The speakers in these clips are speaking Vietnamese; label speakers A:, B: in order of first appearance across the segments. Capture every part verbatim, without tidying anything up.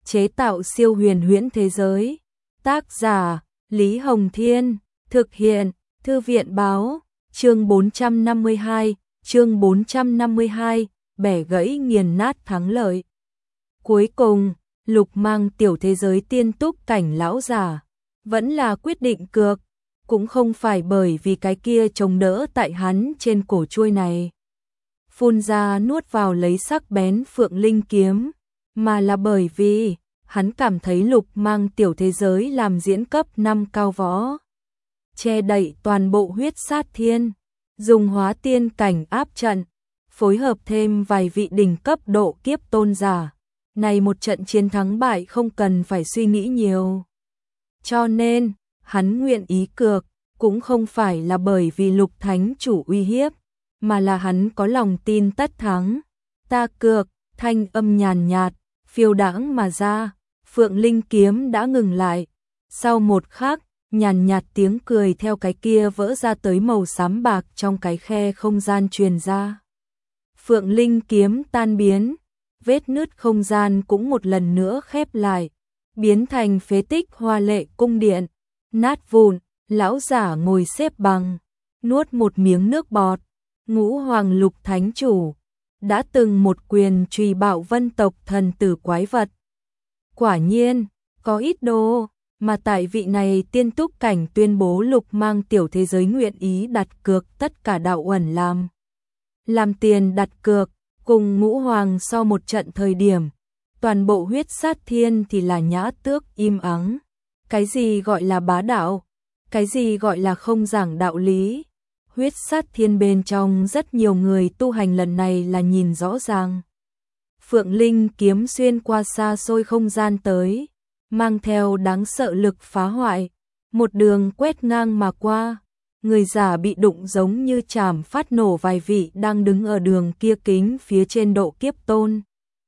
A: chế tạo siêu huyền huyễn thế giới. Tác giả Lý Hồng Thiên, thực hiện Thư viện Báo, chương bốn trăm năm mươi hai, chương bốn trăm năm mươi hai, bẻ gãy nghiền nát thắng lợi. Cuối cùng, Lục Mang tiểu thế giới tiên túc cảnh lão giả, vẫn là quyết định cược, cũng không phải bởi vì cái kia chống đỡ tại hắn trên cổ chuôi này. Phun ra nuốt vào lấy sắc bén phượng linh kiếm, mà là bởi vì hắn cảm thấy Lục Mang tiểu thế giới làm diễn cấp năm cao võ, che đậy toàn bộ huyết sát thiên, dùng hóa tiên cảnh áp trận, phối hợp thêm vài vị đỉnh cấp độ kiếp tôn giả. Này một trận chiến thắng bại không cần phải suy nghĩ nhiều. Cho nên, hắn nguyện ý cược, cũng không phải là bởi vì Lục Thánh chủ uy hiếp, mà là hắn có lòng tin tất thắng. Ta cược, thanh âm nhàn nhạt, phiêu đãng mà ra, phượng linh kiếm đã ngừng lại. Sau một khắc, nhàn nhạt tiếng cười theo cái kia vỡ ra tới màu xám bạc trong cái khe không gian truyền ra. Phượng linh kiếm tan biến, vết nứt không gian cũng một lần nữa khép lại, biến thành phế tích hoa lệ cung điện, nát vụn. Lão giả ngồi xếp bằng, nuốt một miếng nước bọt. Ngũ Hoàng Lục Thánh chủ đã từng một quyền truy bạo vân tộc thần tử quái vật. Quả nhiên, có ít đồ, mà tại vị này tiên túc cảnh tuyên bố Lục Mang tiểu thế giới nguyện ý đặt cược tất cả đạo uẩn làm. Làm tiền đặt cược, cùng Ngũ Hoàng so một trận thời điểm, toàn bộ huyết sát thiên thì là nhã tước im ắng. Cái gì gọi là bá đạo? Cái gì gọi là không giảng đạo lý? Huyết sát thiên bên trong rất nhiều người tu hành lần này là nhìn rõ ràng. Phượng Linh kiếm xuyên qua xa xôi không gian tới, mang theo đáng sợ lực phá hoại, một đường quét ngang mà qua. Người giả bị đụng giống như chảm phát nổ vài vị đang đứng ở đường kia kính phía trên độ kiếp tôn.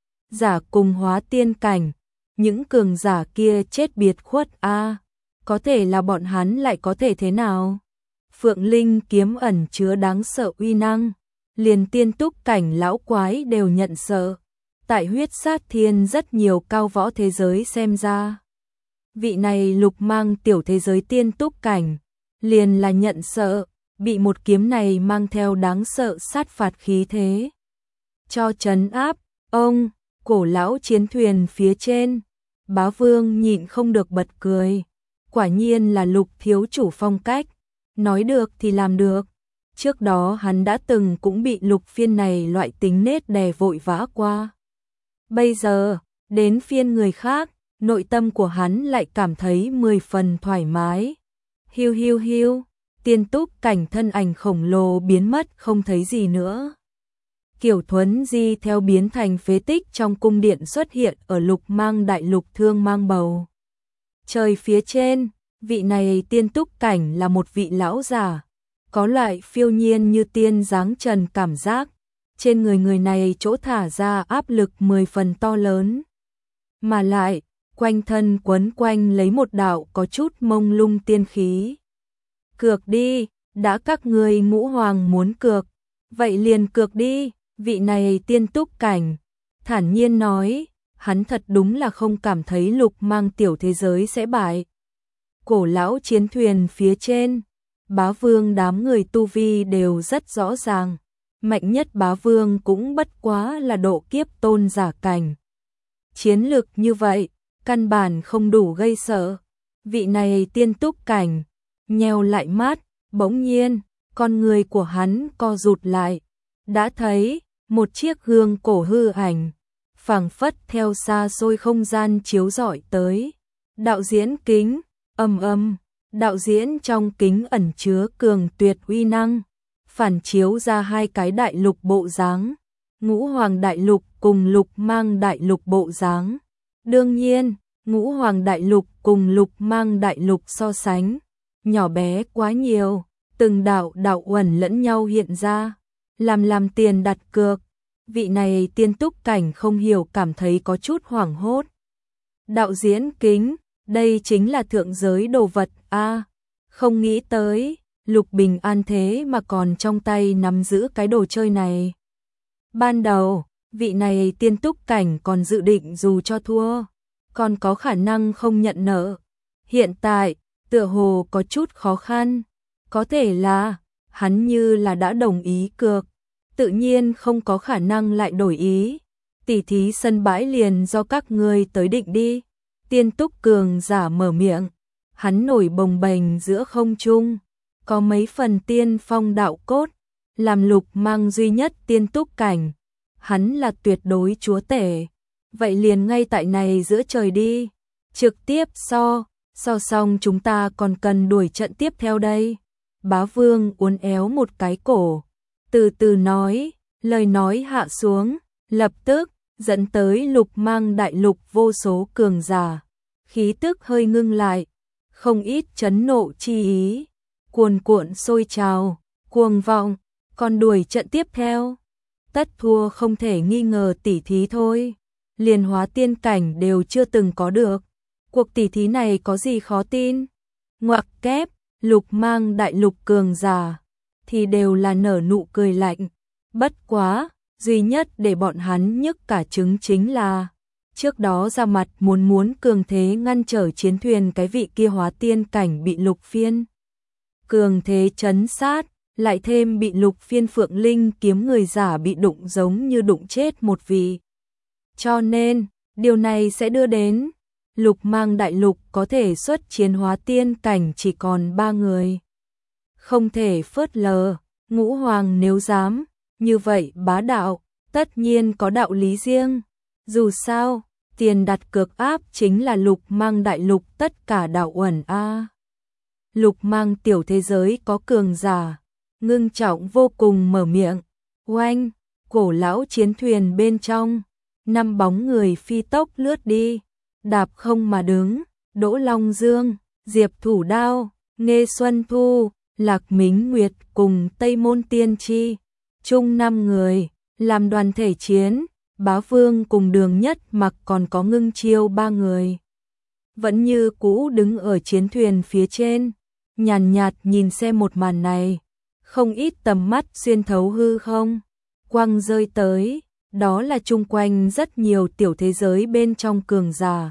A: Giả cùng hóa tiên cảnh, những cường giả kia chết biệt khuất a. À, có thể là bọn hắn lại có thể thế nào? Phượng Linh kiếm ẩn chứa đáng sợ uy năng, liền tiên túc cảnh lão quái đều nhận sợ. Tại huyết sát thiên rất nhiều cao võ thế giới xem ra, vị này Lục Mang tiểu thế giới tiên túc cảnh, liền là nhận sợ, bị một kiếm này mang theo đáng sợ sát phạt khí thế cho trấn áp. Ông, cổ lão chiến thuyền phía trên, Bá Vương nhịn không được bật cười. Quả nhiên là Lục thiếu chủ phong cách, nói được thì làm được. Trước đó hắn đã từng cũng bị Lục phiên này loại tính nết đè vội vã qua. Bây giờ, đến phiên người khác, nội tâm của hắn lại cảm thấy mười phần thoải mái. Hiu hiu hiu, tiên túc cảnh thân ảnh khổng lồ biến mất không thấy gì nữa. Kiểu thuấn di theo biến thành phế tích trong cung điện xuất hiện ở Lục Mang đại lục thương mang bầu. Trời phía trên, vị này tiên túc cảnh là một vị lão già, có loại phiêu nhiên như tiên dáng trần cảm giác. Trên người người này chỗ thả ra áp lực mười phần to lớn. Mà lại, quanh thân quấn quanh lấy một đạo có chút mông lung tiên khí. Cược đi, đã các người Ngũ Hoàng muốn cược, vậy liền cược đi, vị này tiên túc cảnh thản nhiên nói, hắn thật đúng là không cảm thấy Lục Mang tiểu thế giới sẽ bại. Cổ lão chiến thuyền phía trên, Bá Vương đám người tu vi đều rất rõ ràng, mạnh nhất Bá Vương cũng bất quá là độ kiếp tôn giả cảnh. Chiến lực như vậy, căn bản không đủ gây sợ. Vị này tiên túc cảnh, nheo lại mắt, bỗng nhiên, con người của hắn co rụt lại, đã thấy một chiếc gương cổ hư ảnh, phảng phất theo xa xôi không gian chiếu rọi tới. Đạo diễn kính, ầm ầm, đạo diễn trong kính ẩn chứa cường tuyệt uy năng, phản chiếu ra hai cái đại lục bộ dáng, Ngũ Hoàng đại lục cùng Lục Mang đại lục bộ dáng. Đương nhiên, Ngũ Hoàng đại lục cùng Lục Mang đại lục so sánh, nhỏ bé quá nhiều, từng đạo đạo uẩn lẫn nhau hiện ra, làm làm tiền đặt cược. Vị này tiên túc cảnh không hiểu cảm thấy có chút hoảng hốt. Đạo diễn kính, đây chính là thượng giới đồ vật a, à, không nghĩ tới, Lục Bình An thế mà còn trong tay nắm giữ cái đồ chơi này. Ban đầu, vị này tiên túc cảnh còn dự định dù cho thua, còn có khả năng không nhận nợ. Hiện tại, tựa hồ có chút khó khăn, có thể là hắn như là đã đồng ý cược, tự nhiên không có khả năng lại đổi ý. Tỉ thí sân bãi liền do các ngươi tới định đi. Tiên Túc cường giả mở miệng, hắn nổi bồng bềnh giữa không trung, có mấy phần tiên phong đạo cốt, làm Lục Mang duy nhất tiên túc cảnh, hắn là tuyệt đối chúa tể. Vậy liền ngay tại này giữa trời đi, trực tiếp so, so xong chúng ta còn cần đuổi trận tiếp theo đây. Bá Vương uốn éo một cái cổ, từ từ nói, lời nói hạ xuống, lập tức dẫn tới Lục Mang đại lục vô số cường giả, khí tức hơi ngưng lại, không ít chấn nộ chi ý, cuồn cuộn sôi trào, cuồng vọng, còn đuổi trận tiếp theo. Tất thua không thể nghi ngờ tỉ thí thôi, liền hóa tiên cảnh đều chưa từng có được. Cuộc tỉ thí này có gì khó tin? Ngoặc kép, Lục Mang đại lục cường giả thì đều là nở nụ cười lạnh. Bất quá, duy nhất để bọn hắn nhức cả trứng chính là trước đó ra mặt muốn muốn cường thế ngăn trở chiến thuyền cái vị kia hóa tiên cảnh bị Lục Phiên cường thế trấn sát, lại thêm bị Lục Phiên Phượng Linh kiếm người giả bị đụng giống như đụng chết một vị. Cho nên, điều này sẽ đưa đến Lục Mang đại lục có thể xuất chiến hóa tiên cảnh chỉ còn ba người. Không thể phớt lờ, Ngũ Hoàng nếu dám, như vậy bá đạo, tất nhiên có đạo lý riêng. Dù sao, tiền đặt cược áp chính là Lục Mang đại lục tất cả đạo uẩn a. Lục Mang tiểu thế giới có cường giả, ngưng trọng vô cùng mở miệng, oanh, cổ lão chiến thuyền bên trong, năm bóng người phi tốc lướt đi, đạp không mà đứng, Đỗ Long Dương, Diệp Thủ Đao, Nghê Xuân Thu, Lạc Mính Nguyệt cùng Tây Môn Tiên Chi, chung năm người, làm đoàn thể chiến. Bá Vương cùng Đường Nhất Mặc còn có Ngưng Chiêu ba người, vẫn như cũ đứng ở chiến thuyền phía trên, nhàn nhạt nhìn xem một màn này, không ít tầm mắt xuyên thấu hư không, quang rơi tới, đó là chung quanh rất nhiều tiểu thế giới bên trong cường giả.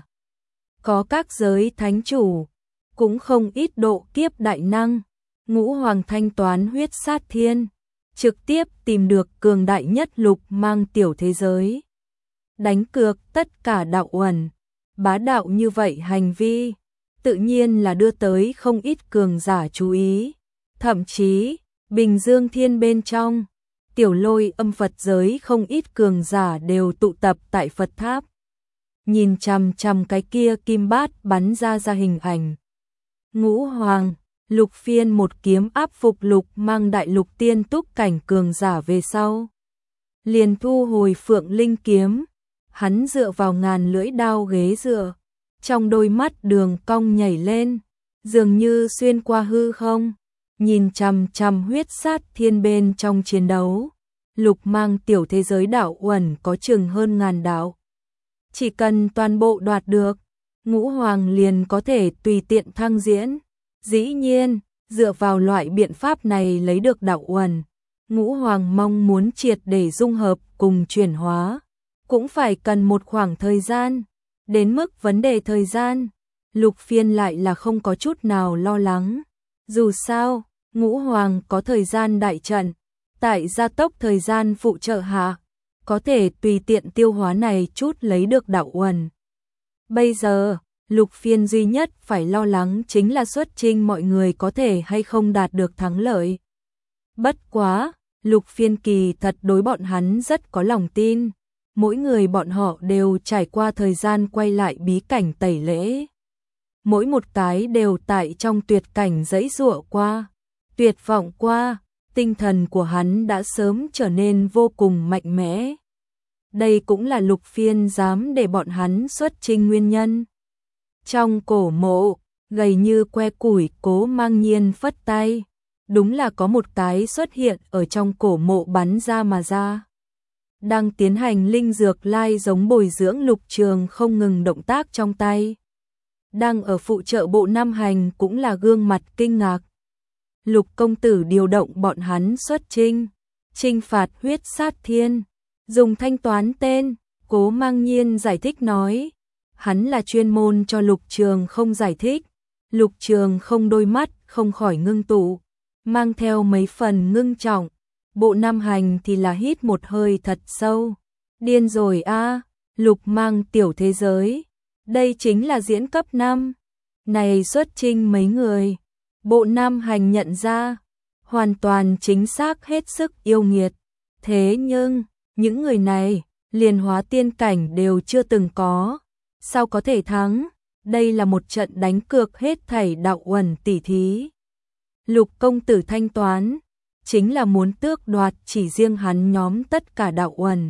A: Có các giới thánh chủ, cũng không ít độ kiếp đại năng, Ngũ Hoàng thanh toán huyết sát thiên, trực tiếp tìm được cường đại nhất Lục Mang tiểu thế giới. Đánh cược tất cả đạo uẩn, bá đạo như vậy hành vi, tự nhiên là đưa tới không ít cường giả chú ý. Thậm chí, Bình Dương Thiên bên trong, tiểu lôi âm Phật giới không ít cường giả đều tụ tập tại Phật Tháp. Nhìn chằm chằm cái kia kim bát bắn ra ra hình ảnh. Ngũ Hoàng, Lục Phiên một kiếm áp phục Lục Mang đại lục tiên túc cảnh cường giả về sau. Liền thu hồi Phượng Linh kiếm, hắn dựa vào ngàn lưỡi đao ghế dựa, trong đôi mắt đường cong nhảy lên, dường như xuyên qua hư không, nhìn chằm chằm huyết sát thiên bên trong chiến đấu. Lục Mang tiểu thế giới đạo uẩn có chừng hơn ngàn đạo. Chỉ cần toàn bộ đoạt được, Ngũ Hoàng liền có thể tùy tiện thăng diễn. Dĩ nhiên, dựa vào loại biện pháp này lấy được đạo uẩn, Ngũ Hoàng mong muốn triệt để dung hợp cùng chuyển hóa, cũng phải cần một khoảng thời gian. Đến mức vấn đề thời gian, Lục Phiên lại là không có chút nào lo lắng. Dù sao, Ngũ Hoàng có thời gian đại trận, tại gia tốc thời gian phụ trợ hạ, có thể tùy tiện tiêu hóa này chút lấy được đạo uẩn. Bây giờ, Lục Phiên duy nhất phải lo lắng chính là xuất chinh mọi người có thể hay không đạt được thắng lợi. Bất quá, Lục Phiên kỳ thật đối bọn hắn rất có lòng tin. Mỗi người bọn họ đều trải qua thời gian quay lại bí cảnh tẩy lễ. Mỗi một cái đều tại trong tuyệt cảnh giãy giụa qua, tuyệt vọng qua, tinh thần của hắn đã sớm trở nên vô cùng mạnh mẽ. Đây cũng là Lục Phiên dám để bọn hắn xuất chinh nguyên nhân. Trong cổ mộ, gầy như que củi Cố Mang Nhiên phất tay, đúng là có một cái xuất hiện ở trong cổ mộ bắn ra mà ra. Đang tiến hành linh dược lai giống bồi dưỡng Lục Trường không ngừng động tác trong tay. Đang ở phụ trợ bộ Nam Hành cũng là gương mặt kinh ngạc. Lục công tử điều động bọn hắn xuất chinh, chinh phạt huyết sát thiên, dùng thanh toán tên, Cố Mang Nhiên giải thích nói, hắn là chuyên môn cho Lục Trường không giải thích. Lục Trường không đôi mắt không khỏi ngưng tụ, mang theo mấy phần ngưng trọng. Bộ Nam Hành thì là hít một hơi thật sâu. Điên rồi a, Lục Mang tiểu thế giới. Đây chính là diễn cấp năm. Này xuất trinh mấy người. Bộ Nam Hành nhận ra, hoàn toàn chính xác hết sức yêu nghiệt. Thế nhưng, những người này, liền hóa tiên cảnh đều chưa từng có. Sao có thể thắng? Đây là một trận đánh cược hết thảy đạo uẩn tỷ thí. Lục công tử thanh toán, chính là muốn tước đoạt chỉ riêng hắn nhóm tất cả đạo uẩn.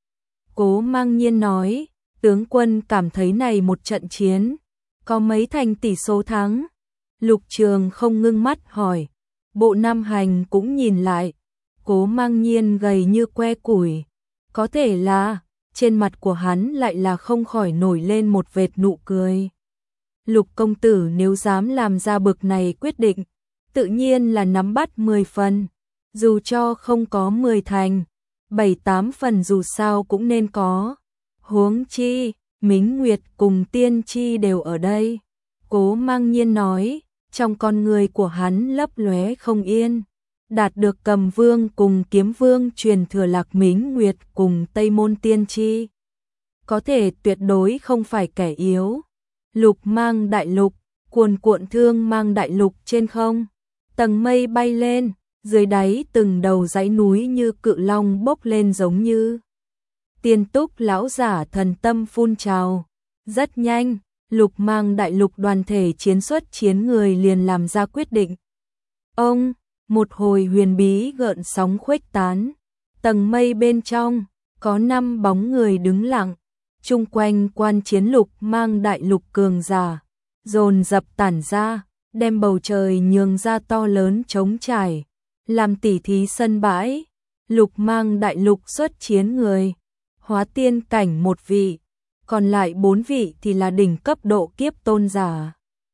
A: Cố Mang Nhiên nói, tướng quân cảm thấy này một trận chiến, có mấy thành tỷ số thắng? Lục Trường không ngưng mắt hỏi. Bộ Nam Hành cũng nhìn lại. Cố Mang Nhiên gầy như que củi. Có thể là, trên mặt của hắn lại là không khỏi nổi lên một vệt nụ cười. Lục công tử nếu dám làm ra bực này quyết định, tự nhiên là nắm bắt mười phần. Dù cho không có mười thành, bảy tám phần dù sao cũng nên có. Huống chi, Mính Nguyệt cùng Tiên Tri đều ở đây. Cố Mang Nhiên nói, trong con người của hắn lấp lóe không yên. Đạt được Cầm Vương cùng Kiếm Vương truyền thừa Lạc Mính Nguyệt cùng Tây Môn Tiên Tri, có thể tuyệt đối không phải kẻ yếu. Lục Mang đại lục, cuồn cuộn thương mang đại lục trên không. Tầng mây bay lên, dưới đáy từng đầu dãy núi như cự long bốc lên giống như Tiên Túc lão giả thần tâm phun trào. Rất nhanh, Lục Mang đại lục đoàn thể chiến xuất chiến người liền làm ra quyết định. Ông, một hồi huyền bí gợn sóng khuếch tán. Tầng mây bên trong, có năm bóng người đứng lặng. Chung quanh quan chiến Lục Mang đại lục cường giả, dồn dập tản ra, đem bầu trời nhường ra to lớn trống trải. Làm tỉ thí sân bãi, Lục Mang đại lục xuất chiến người. Hóa tiên cảnh một vị, còn lại bốn vị thì là đỉnh cấp độ kiếp tôn giả.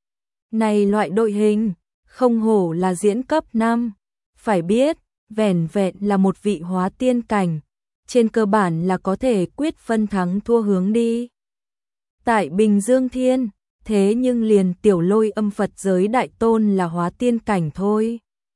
A: Này loại đội hình, không hổ là diễn cấp năm. Phải biết, vẻn vẹn là một vị hóa tiên cảnh, trên cơ bản là có thể quyết phân thắng thua hướng đi. Tại Bình Dương Thiên, thế nhưng liền Tiểu Lôi Âm Phật giới đại tôn là hóa tiên cảnh thôi.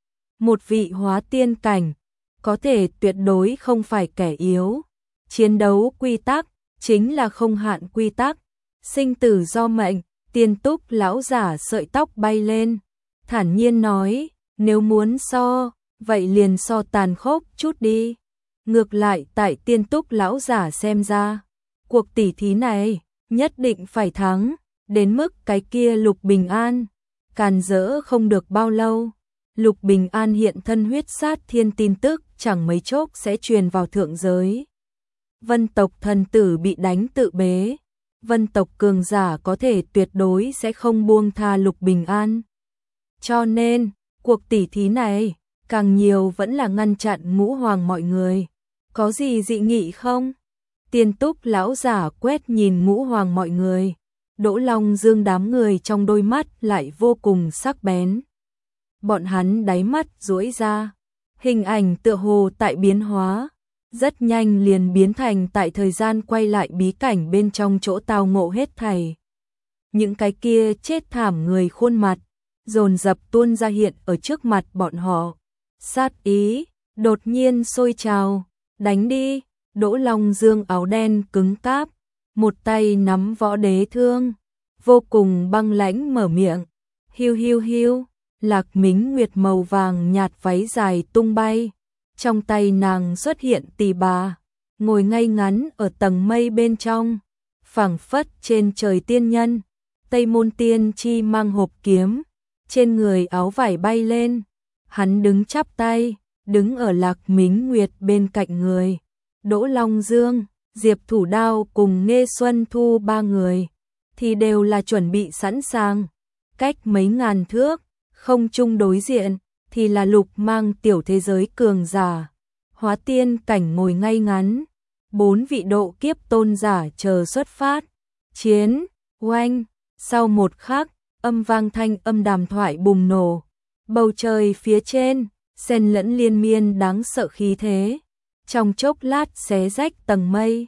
A: Một vị hóa tiên cảnh, có thể tuyệt đối không phải kẻ yếu. Chiến đấu quy tắc, chính là không hạn quy tắc. Sinh tử do mệnh. Tiên Túc lão giả sợi tóc bay lên, thản nhiên nói, nếu muốn so, vậy liền so tàn khốc chút đi. Ngược lại tại Tiên Túc lão giả xem ra, cuộc tỉ thí này, nhất định phải thắng, đến mức cái kia Lục Bình An, càn rỡ không được bao lâu. Lục Bình An hiện thân huyết sát thiên tin tức chẳng mấy chốc sẽ truyền vào thượng giới. Vân tộc thần tử bị đánh tự bế. Vân tộc cường giả có thể tuyệt đối sẽ không buông tha Lục Bình An. Cho nên, cuộc tỉ thí này, càng nhiều vẫn là ngăn chặn Ngũ Hoàng mọi người. Có gì dị nghị không? Tiên Túc lão giả quét nhìn Ngũ Hoàng mọi người. Đỗ Long Dương đám người trong đôi mắt lại vô cùng sắc bén. Bọn hắn đáy mắt duỗi ra, hình ảnh tựa hồ tại biến hóa. Rất nhanh liền biến thành tại thời gian quay lại bí cảnh bên trong chỗ tao ngộ hết thảy. Những cái kia chết thảm người khuôn mặt, dồn dập tuôn ra hiện ở trước mặt bọn họ. Sát ý, đột nhiên sôi trào, đánh đi. Đỗ Long Dương áo đen cứng cáp, một tay nắm võ đế thương, vô cùng băng lãnh mở miệng. Hiu hiu hiu, Lạc Mính Nguyệt màu vàng nhạt váy dài tung bay. Trong tay nàng xuất hiện tỳ bà, ngồi ngay ngắn ở tầng mây bên trong, phảng phất trên trời tiên nhân. Tây Môn Tiên Tri mang hộp kiếm, trên người áo vải bay lên, hắn đứng chắp tay, đứng ở Lạc Mính Nguyệt bên cạnh người. Đỗ Long Dương, Diệp Thủ Đao cùng Nghê Xuân Thu ba người, thì đều là chuẩn bị sẵn sàng. Cách mấy ngàn thước, không chung đối diện, thì là Lục Mang tiểu thế giới cường giả. Hóa tiên cảnh ngồi ngay ngắn, bốn vị độ kiếp tôn giả chờ xuất phát. Chiến, oanh, sau một khắc, âm vang thanh âm đàm thoại bùng nổ. Bầu trời phía trên, xen lẫn liên miên đáng sợ khí thế. Trong chốc lát xé rách tầng mây.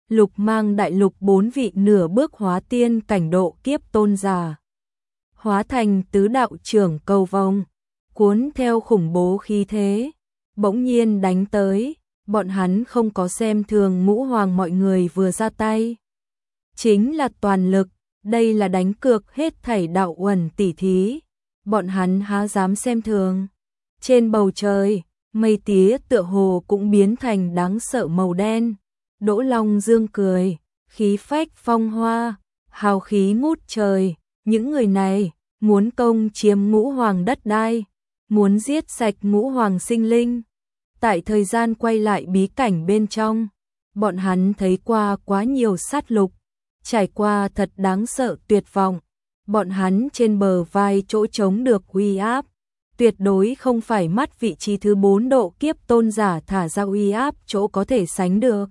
A: Lục Mang đại lục bốn vị nửa bước hóa tiên cảnh độ kiếp tôn giả. Hóa thành tứ đạo trưởng cầu vồng, cuốn theo khủng bố khí thế, bỗng nhiên đánh tới, bọn hắn không có xem thường Ngũ Hoàng mọi người vừa ra tay. Chính là toàn lực, đây là đánh cược hết thảy đạo uẩn tỉ thí, bọn hắn há dám xem thường. Trên bầu trời, mây tía tựa hồ cũng biến thành đáng sợ màu đen. Đỗ Long Dương cười, khí phách phong hoa, hào khí ngút trời, những người này muốn công chiếm Ngũ Hoàng đất đai, muốn giết sạch Ngũ Hoàng sinh linh. Tại thời gian quay lại bí cảnh bên trong, bọn hắn thấy qua quá nhiều sát lục, trải qua thật đáng sợ tuyệt vọng, bọn hắn trên bờ vai chỗ trống được uy áp, tuyệt đối không phải mắt vị trí thứ bốn độ kiếp tôn giả thả ra uy áp chỗ có thể sánh được.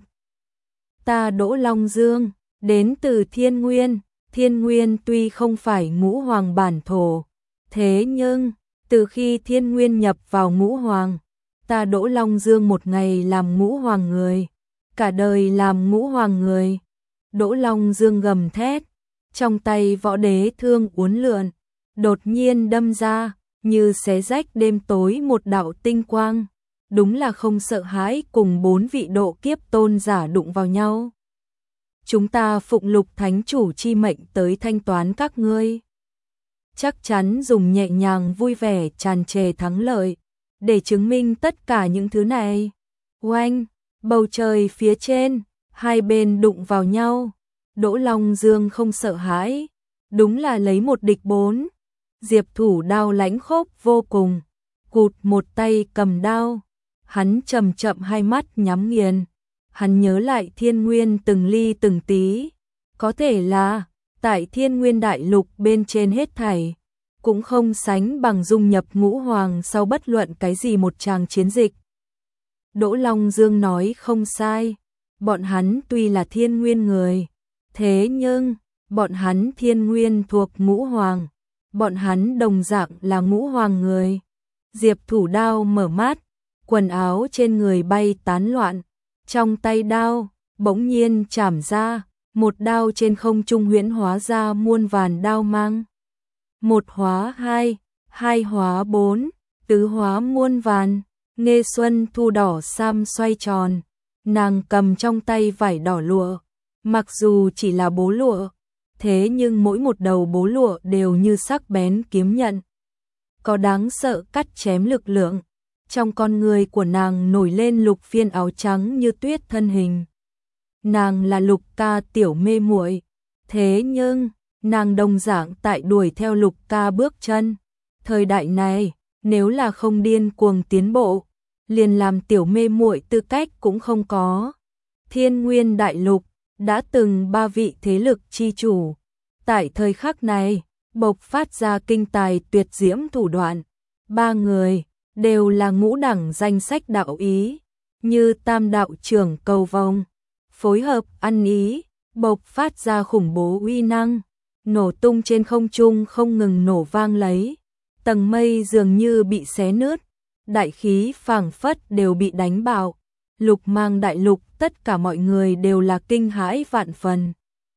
A: Ta Đỗ Long Dương, đến từ Thiên Nguyên, Thiên Nguyên tuy không phải Ngũ Hoàng bản thổ, thế nhưng, từ khi Thiên Nguyên nhập vào Ngũ Hoàng, ta Đỗ Long Dương một ngày làm Ngũ Hoàng người, cả đời làm Ngũ Hoàng người. Đỗ Long Dương gầm thét, trong tay võ đế thương uốn lượn, đột nhiên đâm ra, như xé rách đêm tối một đạo tinh quang. Đúng là không sợ hãi cùng bốn vị độ kiếp tôn giả đụng vào nhau. Chúng ta phụng Lục Thánh Chủ chi mệnh tới thanh toán các ngươi. Chắc chắn dùng nhẹ nhàng vui vẻ tràn trề thắng lợi, để chứng minh tất cả những thứ này. Oanh, bầu trời phía trên, hai bên đụng vào nhau. Đỗ Long Dương không sợ hãi, đúng là lấy một địch bốn. Diệp Thủ đao lãnh khốc vô cùng, cụt một tay cầm đao. Hắn chậm chậm hai mắt nhắm nghiền, hắn nhớ lại Thiên Nguyên từng ly từng tí, có thể là tại Thiên Nguyên đại lục bên trên hết thảy, cũng không sánh bằng dung nhập Ngũ Hoàng sau bất luận cái gì một tràng chiến dịch. Đỗ Long Dương nói không sai, bọn hắn tuy là Thiên Nguyên người, thế nhưng bọn hắn Thiên Nguyên thuộc Ngũ Hoàng, bọn hắn đồng dạng là Ngũ Hoàng người. Diệp Thủ đao mở mắt, quần áo trên người bay tán loạn, trong tay đao bỗng nhiên chảm ra, một đao trên không trung huyễn hóa ra muôn vàn đao mang. Một hóa hai, hai hóa bốn, tứ hóa muôn vàn. Nghê Xuân Thu đỏ sam xoay tròn, nàng cầm trong tay vải đỏ lụa, mặc dù chỉ là bố lụa, thế nhưng mỗi một đầu bố lụa đều như sắc bén kiếm nhận, có đáng sợ cắt chém lực lượng. Trong con người của nàng nổi lên Lục Phiên áo trắng như tuyết thân hình. Nàng là Lục Ca tiểu mê muội, thế nhưng nàng đồng dạng tại đuổi theo Lục Ca bước chân. Thời đại này, nếu là không điên cuồng tiến bộ, liền làm tiểu mê muội tư cách cũng không có. Thiên Nguyên đại lục đã từng ba vị thế lực chi chủ, tại thời khắc này bộc phát ra kinh tài tuyệt diễm thủ đoạn. Ba người đều là ngũ đẳng danh sách đạo ý, như Tam đạo trưởng cầu vồng, phối hợp ăn ý, bộc phát ra khủng bố uy năng, nổ tung trên không trung không ngừng nổ vang lấy, tầng mây dường như bị xé nứt, đại khí phảng phất đều bị đánh bạo. Lục Mang đại lục tất cả mọi người đều là kinh hãi vạn phần.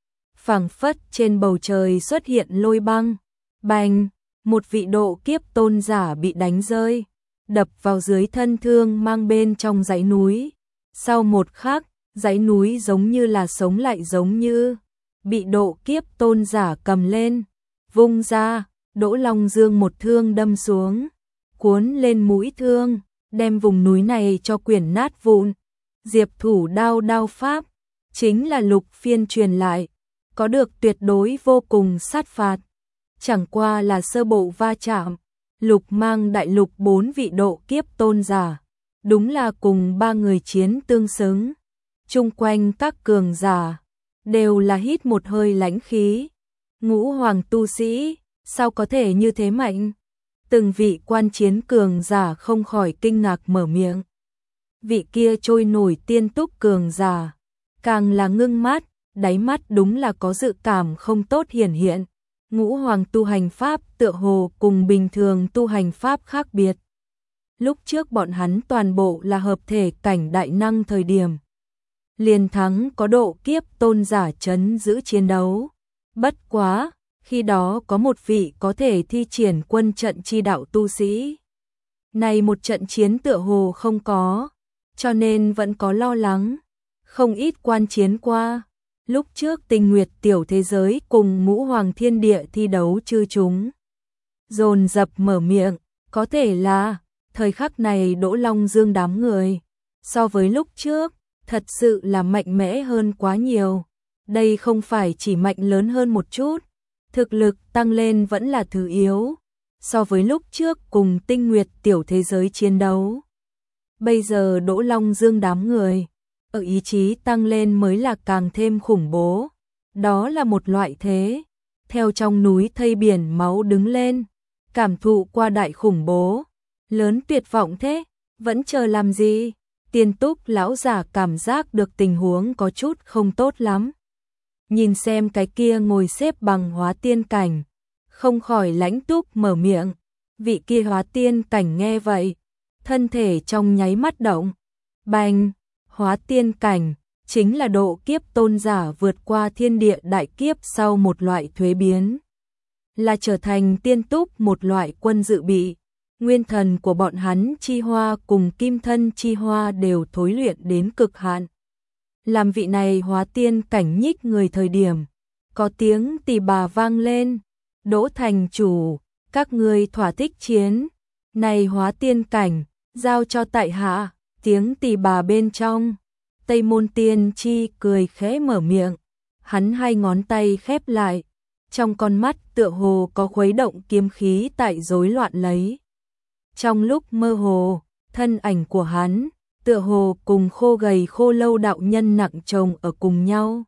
A: Phảng phất trên bầu trời xuất hiện lôi băng, bành, một vị độ kiếp tôn giả bị đánh rơi, đập vào dưới thân Thương Mang bên trong dãy núi. Sau một khắc, dãy núi giống như là sống lại, giống như bị độ kiếp tôn giả cầm lên, vung ra. Đỗ Long Dương một thương đâm xuống, cuốn lên mũi thương, đem vùng núi này cho quyển nát vụn. Diệp Thủ đao đao pháp, chính là Lục Phiên truyền lại, có được tuyệt đối vô cùng sát phạt. Chẳng qua là sơ bộ va chạm, Lục Mang đại lục bốn vị độ kiếp tôn giả, đúng là cùng ba người chiến tương xứng. Chung quanh các cường giả, đều là hít một hơi lãnh khí. Ngũ Hoàng tu sĩ, sao có thể như thế mạnh? Từng vị quan chiến cường giả không khỏi kinh ngạc mở miệng. Vị kia trôi nổi tiên túc cường giả, càng là ngưng mắt, đáy mắt đúng là có dự cảm không tốt hiển hiện. Ngũ Hoàng tu hành pháp tựa hồ cùng bình thường tu hành pháp khác biệt. Lúc trước bọn hắn toàn bộ là hợp thể cảnh đại năng thời điểm. liền thắng có độ kiếp tôn giả trấn giữ chiến đấu. Bất quá, khi đó có một vị có thể thi triển quân trận chi đạo tu sĩ. Này một trận chiến tựa hồ không có, cho nên vẫn có lo lắng. Không ít quan chiến qua. Lúc trước Tinh Nguyệt tiểu thế giới cùng Ngũ Hoàng Thiên Địa thi đấu chư chúng. Dồn dập mở miệng, có thể là, thời khắc này Đỗ Long Dương đám người. So với lúc trước, thật sự là mạnh mẽ hơn quá nhiều. Đây không phải chỉ mạnh lớn hơn một chút, thực lực tăng lên vẫn là thứ yếu. So với lúc trước cùng Tinh Nguyệt tiểu thế giới chiến đấu. Bây giờ Đỗ Long Dương đám người, ở ý chí tăng lên mới là càng thêm khủng bố. Đó là một loại thế. Theo trong núi thây biển máu đứng lên, cảm thụ qua đại khủng bố. Lớn tuyệt vọng thế, vẫn chờ làm gì? Tiên Túc lão giả cảm giác được tình huống có chút không tốt lắm. Nhìn xem cái kia ngồi xếp bằng hóa tiên cảnh, không khỏi lãnh túc mở miệng. Vị kia hóa tiên cảnh nghe vậy, thân thể trong nháy mắt động. Bành, hóa tiên cảnh, chính là độ kiếp tôn giả vượt qua thiên địa đại kiếp sau một loại thuế biến. Là trở thành tiên túc một loại quân dự bị. Nguyên thần của bọn hắn chi hoa cùng kim thân chi hoa đều thối luyện đến cực hạn. Làm vị này hóa tiên cảnh nhích người thời điểm, có tiếng tỳ bà vang lên. Đỗ thành chủ, các ngươi thỏa thích chiến. Này hóa tiên cảnh, giao cho tại hạ. Tiếng tỳ bà bên trong. Tây Môn Tiên Chi cười khẽ mở miệng. Hắn hai ngón tay khép lại. Trong con mắt tựa hồ có khuấy động kiếm khí tại rối loạn lấy. Trong lúc mơ hồ, thân ảnh của hắn, tựa hồ cùng khô gầy khô lâu đạo nhân nặng chồng ở cùng nhau.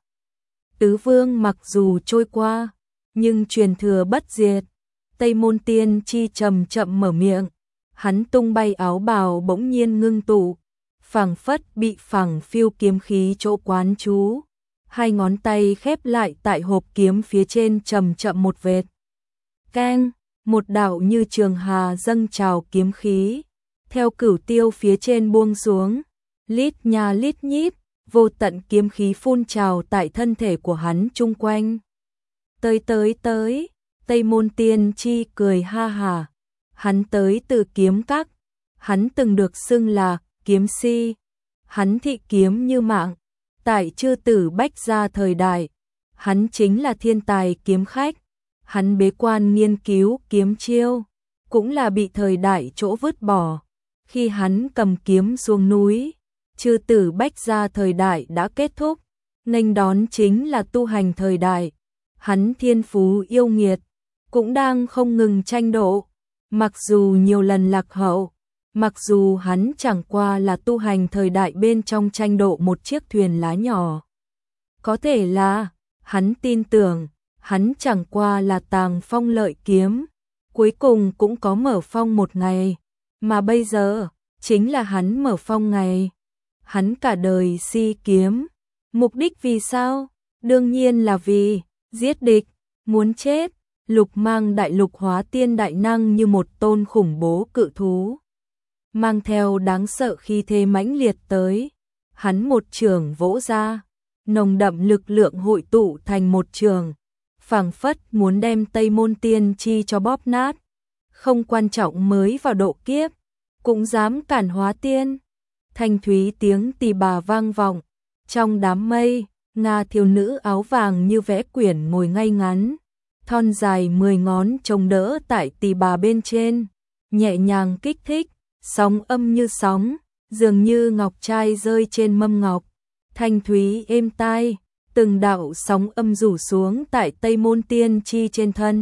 A: Tứ vương mặc dù trôi qua, nhưng truyền thừa bất diệt. Tây Môn Tiên Chi chậm chậm mở miệng. Hắn tung bay áo bào bỗng nhiên ngưng tụ, phảng phất bị phẳng phiêu kiếm khí chỗ quán chú. Hai ngón tay khép lại tại hộp kiếm phía trên chậm chậm một vệt. Keng, một đạo như trường hà dâng trào kiếm khí, theo cửu tiêu phía trên buông xuống, lít nha lít nhít, vô tận kiếm khí phun trào tại thân thể của hắn chung quanh. Tới tới tới, Tây Môn Tiên Chi cười ha hà. Hắn tới từ kiếm các, hắn từng được xưng là kiếm si, hắn thị kiếm như mạng, tại chư tử bách gia thời đại, hắn chính là thiên tài kiếm khách, hắn bế quan nghiên cứu kiếm chiêu, cũng là bị thời đại chỗ vứt bỏ. Khi hắn cầm kiếm xuống núi, chư tử bách gia thời đại đã kết thúc, nghênh đón chính là tu hành thời đại. Hắn thiên phú yêu nghiệt, cũng đang không ngừng tranh độ. Mặc dù nhiều lần lạc hậu, mặc dù hắn chẳng qua là tu hành thời đại bên trong tranh độ một chiếc thuyền lá nhỏ. Có thể là, hắn tin tưởng, hắn chẳng qua là tàng phong lợi kiếm, cuối cùng cũng có mở phong một ngày, mà bây giờ, chính là hắn mở phong ngày. Hắn cả đời si kiếm, mục đích vì sao? Đương nhiên là vì, giết địch, muốn chết. Lục mang đại lục hóa tiên đại năng như một tôn khủng bố cự thú. Mang theo đáng sợ khi thế mãnh liệt tới. Hắn một trường vỗ ra, nồng đậm lực lượng hội tụ thành một trường. Phảng phất muốn đem Tây Môn Tiên Chi cho bóp nát. Không quan trọng mới vào độ kiếp, cũng dám cản hóa tiên. Thanh thúy tiếng tỳ bà vang vọng. Trong đám mây, Nga thiếu nữ áo vàng như vẽ quyển ngồi ngay ngắn. Thon dài mười ngón chống đỡ tại tỳ bà bên trên, nhẹ nhàng kích thích, sóng âm như sóng, dường như ngọc trai rơi trên mâm ngọc, thanh thúy êm tai, từng đạo sóng âm rủ xuống tại Tây Môn Tiên Chi trên thân,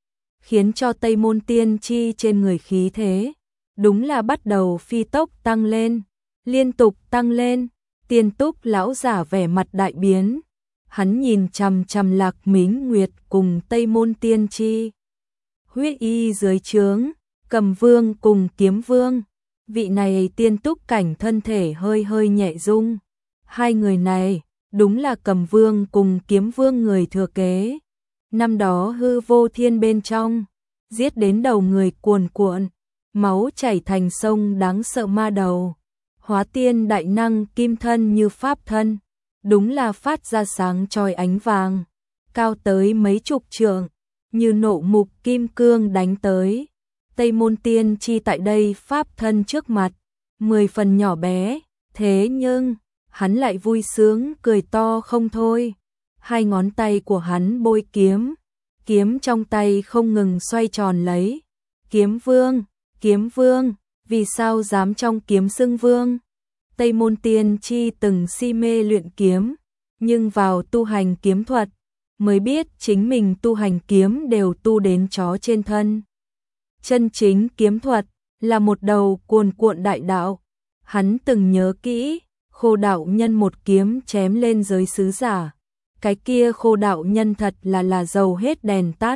A: khiến cho Tây Môn Tiên Chi trên người khí thế, đúng là bắt đầu phi tốc tăng lên, liên tục tăng lên. Tiên Túc lão giả vẻ mặt đại biến. Hắn nhìn chằm chằm Lạc Mính Nguyệt cùng Tây Môn Tiên Chi. Huyết y dưới trướng, Cầm Vương cùng Kiếm Vương. Vị này tiên túc cảnh thân thể hơi hơi nhẹ rung. Hai người này, đúng là Cầm Vương cùng Kiếm Vương người thừa kế. Năm đó hư vô thiên bên trong, giết đến đầu người cuồn cuộn, máu chảy thành sông đáng sợ ma đầu. Hóa tiên đại năng kim thân như pháp thân. đúng là phát ra sáng chói ánh vàng, cao tới mấy chục trượng, như nộ mục kim cương đánh tới. Tây Môn Tiên Tri tại đây pháp thân trước mặt, mười phần nhỏ bé, thế nhưng hắn lại vui sướng cười to không thôi. Hai ngón tay của hắn bôi kiếm, kiếm trong tay không ngừng xoay tròn lấy. Kiếm vương, kiếm vương, vì sao dám trong kiếm xưng vương? Tây Môn Tiên Tri từng si mê luyện kiếm, nhưng vào tu hành kiếm thuật, mới biết chính mình tu hành kiếm đều tu đến chó trên thân. Chân chính kiếm thuật là một đầu cuồn cuộn đại đạo. Hắn từng nhớ kỹ, Khô đạo nhân một kiếm chém lên giới sứ giả. Cái kia Khô đạo nhân thật là là dầu hết đèn tắt.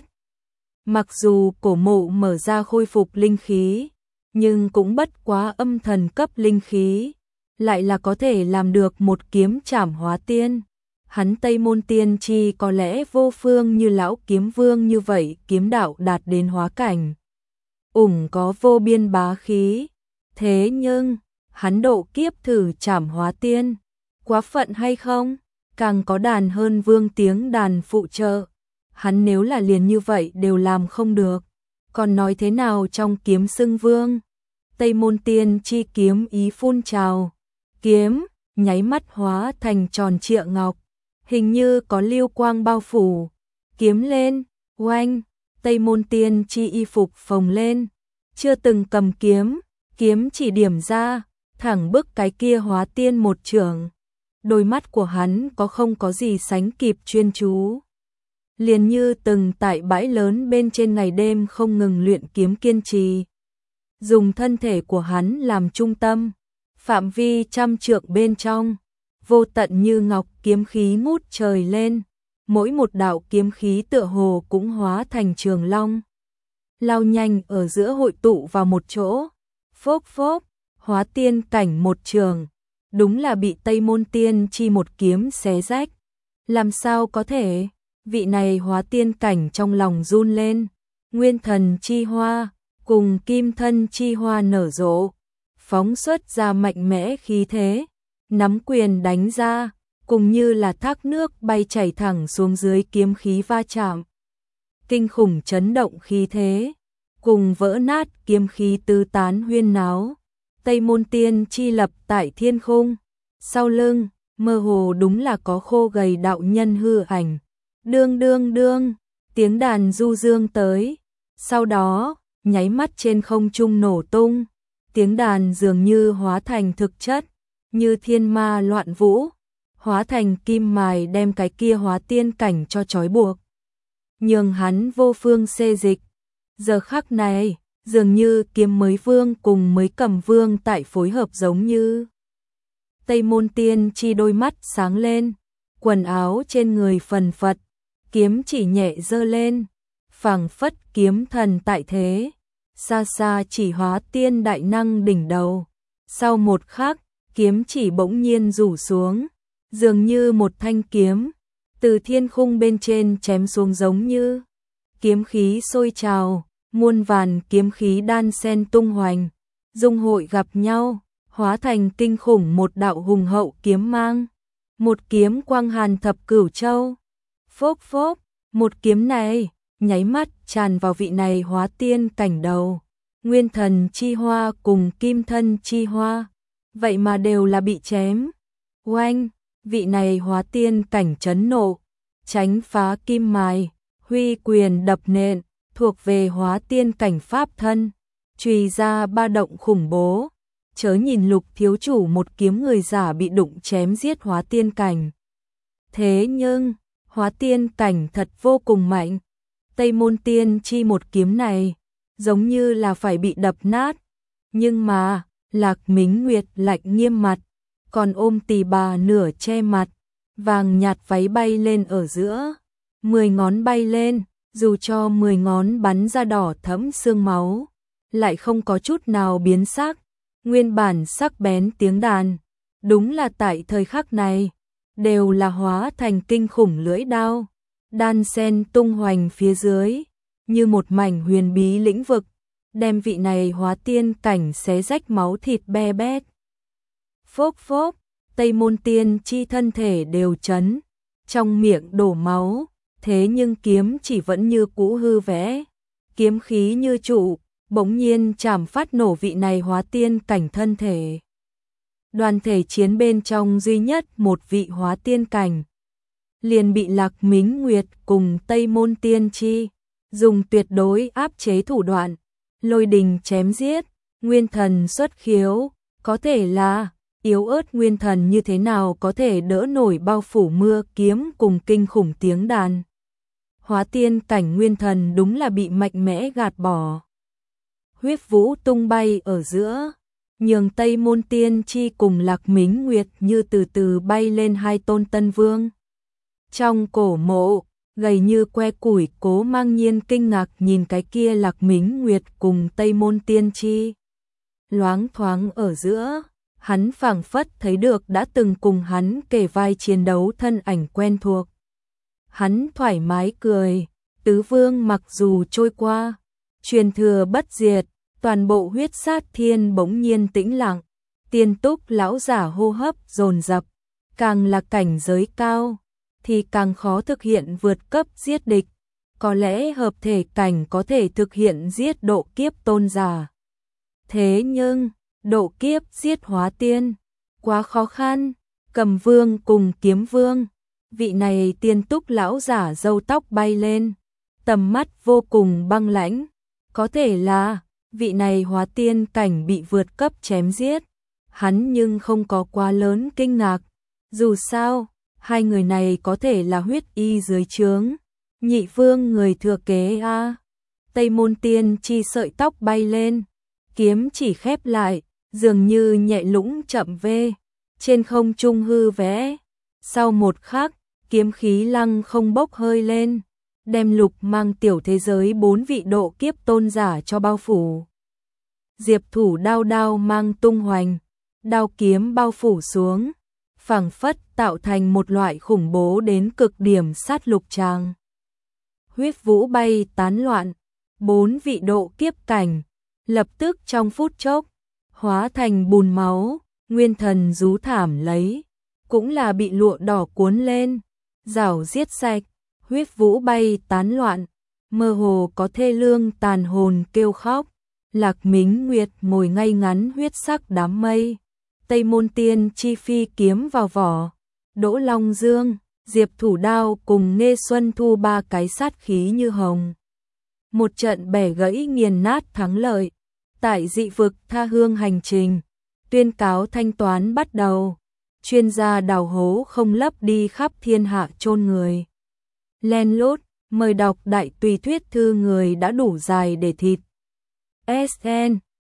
A: Mặc dù cổ mộ mở ra khôi phục linh khí, nhưng cũng bất quá âm thần cấp linh khí, lại là có thể làm được một kiếm trảm hóa tiên. Hắn Tây Môn Tiên Tri có lẽ vô phương như lão kiếm vương như vậy, kiếm đạo đạt đến hóa cảnh, ủng có vô biên bá khí. Thế nhưng, hắn độ kiếp thử trảm hóa tiên, quá phận hay không? Càng có đàn hơn vương tiếng đàn phụ trợ. Hắn nếu là liền như vậy đều làm không được, còn nói thế nào trong kiếm xưng vương? Tây Môn Tiên Tri kiếm ý phun trào, kiếm nháy mắt hóa thành tròn trịa ngọc, hình như có lưu quang bao phủ. Kiếm lên, oanh, Tây Môn Tiên Tri y phục phồng lên, chưa từng cầm kiếm, kiếm chỉ điểm ra, thẳng bức cái kia hóa tiên một chưởng. Đôi mắt của hắn có không có gì sánh kịp chuyên chú, liền như từng tại bãi lớn bên trên ngày đêm không ngừng luyện kiếm kiên trì. Dùng thân thể của hắn làm trung tâm, phạm vi trăm trượng bên trong, vô tận như ngọc kiếm khí ngút trời lên, mỗi một đạo kiếm khí tựa hồ cũng hóa thành trường long, lao nhanh ở giữa hội tụ vào một chỗ. Phốc phốc, hóa tiên cảnh một trường, đúng là bị Tây Môn Tiên Tri một kiếm xé rách. Làm sao có thể? Vị này hóa tiên cảnh trong lòng run lên, nguyên thần chi hoa cùng kim thân chi hoa nở rộ, phóng xuất ra mạnh mẽ khí thế, nắm quyền đánh ra, cùng như là thác nước bay chảy thẳng xuống dưới, kiếm khí va chạm, kinh khủng chấn động khí thế, cùng vỡ nát kiếm khí tứ tán huyên náo. Tây Môn Tiên Tri lập tại thiên khung, sau lưng mơ hồ đúng là có khô gầy đạo nhân hư ảnh. Đương đương đương, tiếng đàn du dương tới, sau đó, nháy mắt trên không trung nổ tung, tiếng đàn dường như hóa thành thực chất, như thiên ma loạn vũ, hóa thành kim mài đem cái kia hóa tiên cảnh cho trói buộc, nhường hắn vô phương xê dịch. Giờ khắc này, dường như kiếm mới vương cùng mới cầm vương tại phối hợp giống như. Tây Môn Tiên Tri đôi mắt sáng lên, quần áo trên người phần phật, kiếm chỉ nhẹ giơ lên, phảng phất kiếm thần tại thế, xa xa chỉ hóa tiên đại năng đỉnh đầu. Sau một khắc, kiếm chỉ bỗng nhiên rủ xuống, dường như một thanh kiếm, từ thiên khung bên trên chém xuống, giống như kiếm khí sôi trào, muôn vàn kiếm khí đan xen tung hoành, dung hội gặp nhau, hóa thành kinh khủng một đạo hùng hậu kiếm mang, một kiếm quang hàn thập cửu châu. Phốc phốc, một kiếm này nháy mắt tràn vào vị này hóa tiên cảnh đầu, nguyên thần chi hoa cùng kim thân chi hoa, vậy mà đều là bị chém. Oanh, vị này hóa tiên cảnh chấn nộ, tránh phá kim mài, huy quyền đập nện, thuộc về hóa tiên cảnh pháp thân, chùy ra ba động khủng bố. Chớ nhìn Lục thiếu chủ một kiếm người giả bị đụng chém giết hóa tiên cảnh, thế nhưng hóa tiên cảnh thật vô cùng mạnh. Tây Môn Tiên Tri một kiếm này giống như là phải bị đập nát, nhưng mà Lạc Mính Nguyệt lạnh nghiêm mặt, còn ôm tỳ bà nửa che mặt, vàng nhạt váy bay lên ở giữa, mười ngón bay lên, dù cho mười ngón bắn ra đỏ thẫm xương máu, lại không có chút nào biến sắc. Nguyên bản sắc bén tiếng đàn, đúng là tại thời khắc này, đều là hóa thành kinh khủng lưỡi đao, đan sen tung hoành phía dưới, như một mảnh huyền bí lĩnh vực, đem vị này hóa tiên cảnh xé rách máu thịt be bét. Phốc phốc, Tây Môn Tiên Chi thân thể đều chấn, trong miệng đổ máu, thế nhưng kiếm chỉ vẫn như cũ hư vẽ, kiếm khí như trụ, bỗng nhiên chảm phát nổ vị này hóa tiên cảnh thân thể. Đoàn thể chiến bên trong duy nhất một vị hóa tiên cảnh, liền bị Lạc Mính Nguyệt cùng Tây Môn Tiên Chi dùng tuyệt đối áp chế thủ đoạn, lôi đình chém giết, nguyên thần xuất khiếu, có thể là yếu ớt nguyên thần như thế nào có thể đỡ nổi bao phủ mưa kiếm cùng kinh khủng tiếng đàn. Hóa tiên cảnh nguyên thần đúng là bị mạnh mẽ gạt bỏ. Huyết vũ tung bay ở giữa, nhường Tây Môn Tiên Chi cùng Lạc Mính Nguyệt như từ từ bay lên hai tôn tân vương. Trong cổ mộ, gầy như que củi Cố Mang Nhiên kinh ngạc nhìn cái kia Lạc Mính Nguyệt cùng Tây Môn Tiên Chi. Loáng thoáng ở giữa, hắn phảng phất thấy được đã từng cùng hắn kề vai chiến đấu thân ảnh quen thuộc. Hắn thoải mái cười, tứ vương mặc dù trôi qua, truyền thừa bất diệt, toàn bộ huyết sát thiên bỗng nhiên tĩnh lặng, Tiên Túc lão giả hô hấp dồn dập, càng là cảnh giới cao thì càng khó thực hiện vượt cấp giết địch, có lẽ hợp thể cảnh có thể thực hiện giết độ kiếp tôn giả. Thế nhưng, độ kiếp giết hóa tiên, quá khó khăn, Cầm Vương cùng Kiếm Vương, vị này Tiên Túc lão giả râu tóc bay lên, tầm mắt vô cùng băng lãnh, có thể là vị này hóa tiên cảnh bị vượt cấp chém giết, hắn nhưng không có quá lớn kinh ngạc, dù sao, hai người này có thể là huyết y dưới trướng, nhị vương người thừa kế a. Tây Môn Tiên Chi sợi tóc bay lên, kiếm chỉ khép lại, dường như nhẹ lũng chậm vê, trên không trung hư vẽ. Sau một khắc, kiếm khí lăng không bốc hơi lên, đem Lục Mang tiểu thế giới bốn vị độ kiếp tôn giả cho bao phủ. Diệp Thủ đao đao mang tung hoành, đao kiếm bao phủ xuống, phảng phất tạo thành một loại khủng bố đến cực điểm sát lục tràng. Huyết vũ bay tán loạn, bốn vị độ kiếp cảnh, lập tức trong phút chốc, hóa thành bùn máu, nguyên thần rú thảm lấy, cũng là bị lụa đỏ cuốn lên, rảo giết sạch, huyết vũ bay tán loạn, mơ hồ có thê lương tàn hồn kêu khóc, Lạc Mính Nguyệt ngồi ngay ngắn huyết sắc đám mây, Tây Môn Tiên Chi phi kiếm vào vỏ, Đỗ Long Dương, Diệp Thủ đao cùng Nghê Xuân Thu ba cái sát khí như hồng. Một trận bẻ gãy nghiền nát thắng lợi, tại dị vực tha hương hành trình, tuyên cáo thanh toán bắt đầu, chuyên gia đào hố không lấp đi khắp thiên hạ chôn người. Len lút, mời đọc đại tùy thuyết thư người đã đủ dài để thịt. ét en